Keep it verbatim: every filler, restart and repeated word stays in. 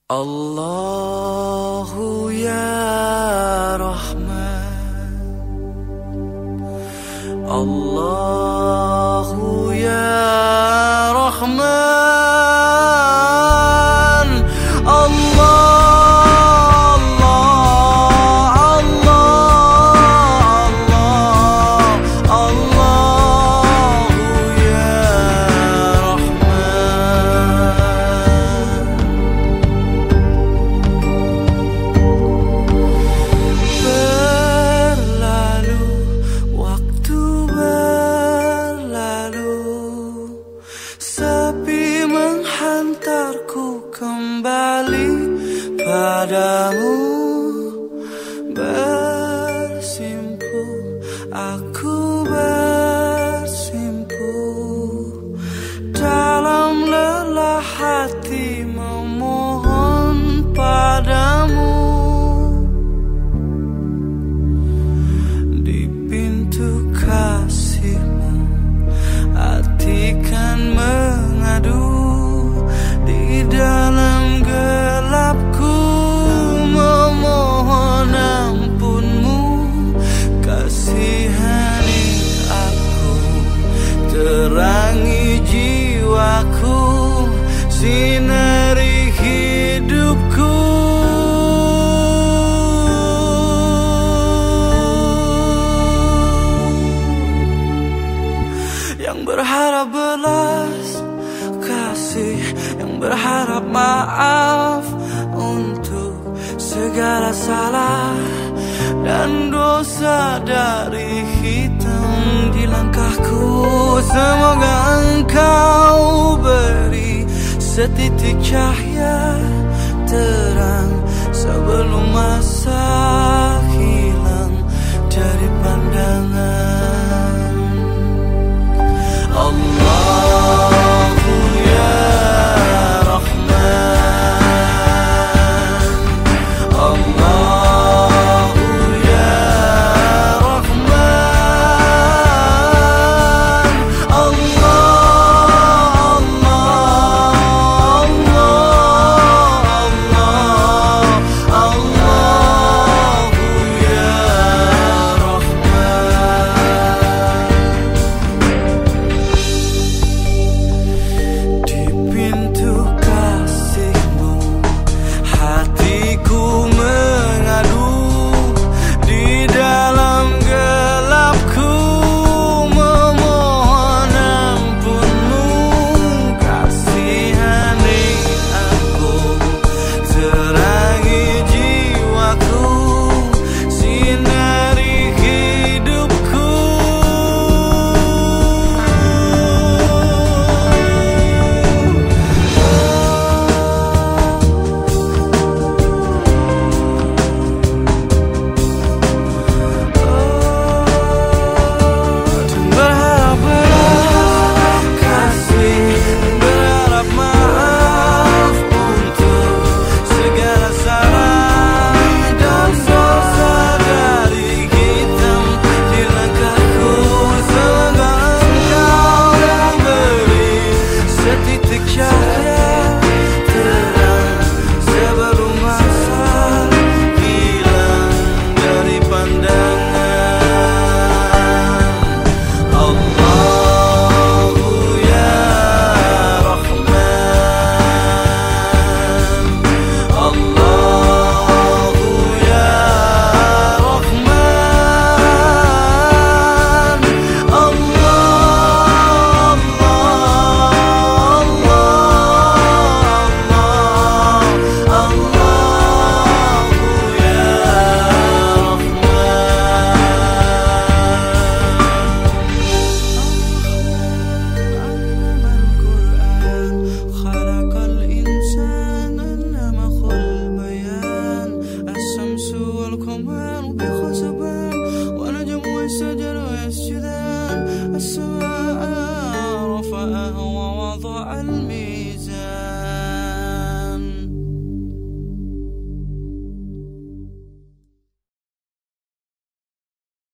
Allahu ya Rahman, Allahu ya Rahman, Allah ku kembali padamu, bersimpu, aku bersimpu dalam lelah hati memohon padamu. Di pintu kasihmu hati kan mengadu, di dalam gelapku memohon ampunmu. Kasihani aku, terangi jiwaku, sinari hidupku. Yang berharap belas kasih, yang berharap maaf untuk segala salah dan dosa dari hitam di langkahku. Semoga engkau beri setitik cahaya terang sebelum masa hilang dari pandangan.